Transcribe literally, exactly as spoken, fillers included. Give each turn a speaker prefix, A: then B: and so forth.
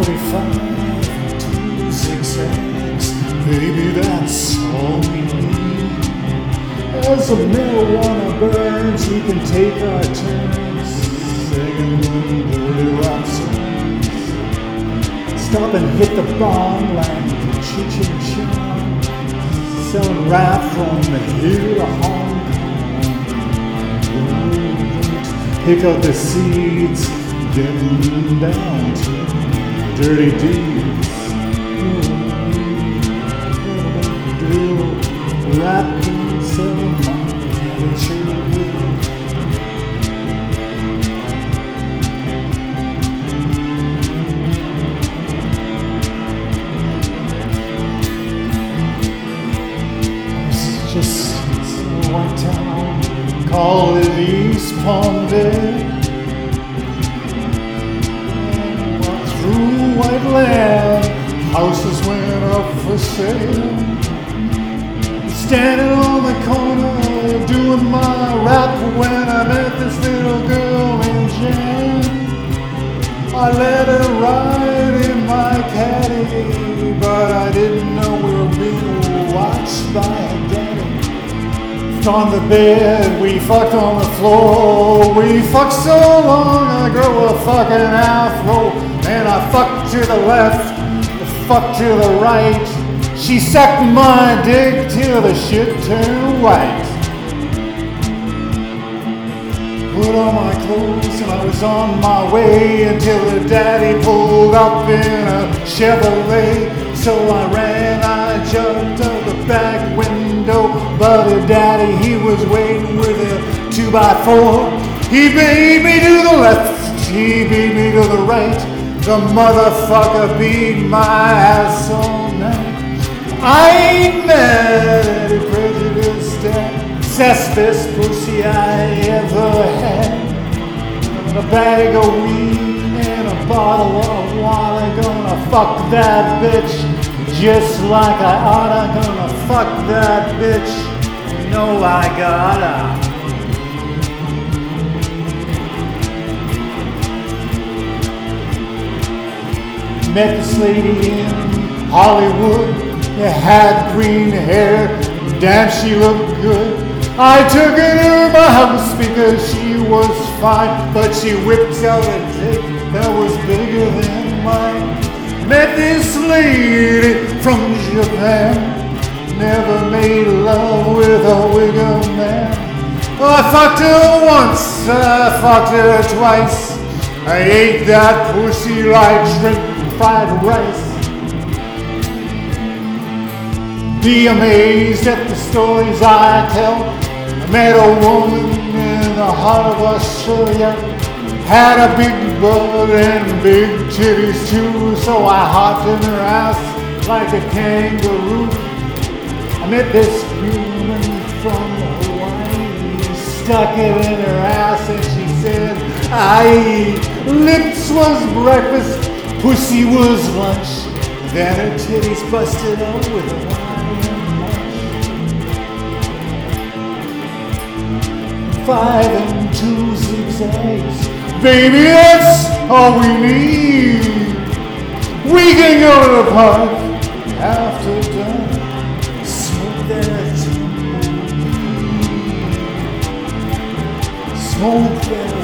A: forty-five and two zigzags. Baby, that's all we need. As the marijuana burns, we can take our turns singing dirty rap songs. Stop and hit the bong like Cheech and Chong, selling rap from here to Hong Kong. Pick up the seeds, get down to dirty deeds. Do rap and sell and chill. Just a white town, call it East Palm Day. Walk through white land, houses went up for sale. Standing on the corner, doing my rap when I met this little girl named Jan. I let her ride in my caddy, but I didn't know we were being watched by a daddy. On the bed, we fucked on the floor. We fucked so long I grew a fucking afro. And I fucked to the left, the fuck to the right. She sucked my dick till the shit turned white. Put on my clothes and I was on my way until the daddy pulled up in a Chevrolet. So I ran, I jumped out the back window, but the daddy, he was waiting with a two by four. He beat me to the left, he beat me to the right. The motherfucker beat my ass all night. I ain't mad at the prejudice that best pussy I ever had. A bag of weed and a bottle of water. Gonna fuck that bitch just like I oughta. Gonna fuck that bitch, you know I gotta. Met this lady in Hollywood. You had green hair, damn she looked good. I took her to my house because she was fine, but she whipped out a dick that was bigger than mine. Met this lady from Japan, never made love with a wigger man. I fucked her once, I fucked her twice. I ate that pussy like shrimp and fried rice. Be amazed at the stories I tell. I met a woman in the heart of Australia. Had a big butt and big titties too, so I hopped in her ass like a kangaroo. I met this woman from Hawaii, stuck it in her ass and she said, aye, lips was breakfast, pussy was lunch. Then her titties busted out with a wine. Five and two zigzags, baby, that's all we need. We can go to the park after dark, smoke that tumbleweed, smoke that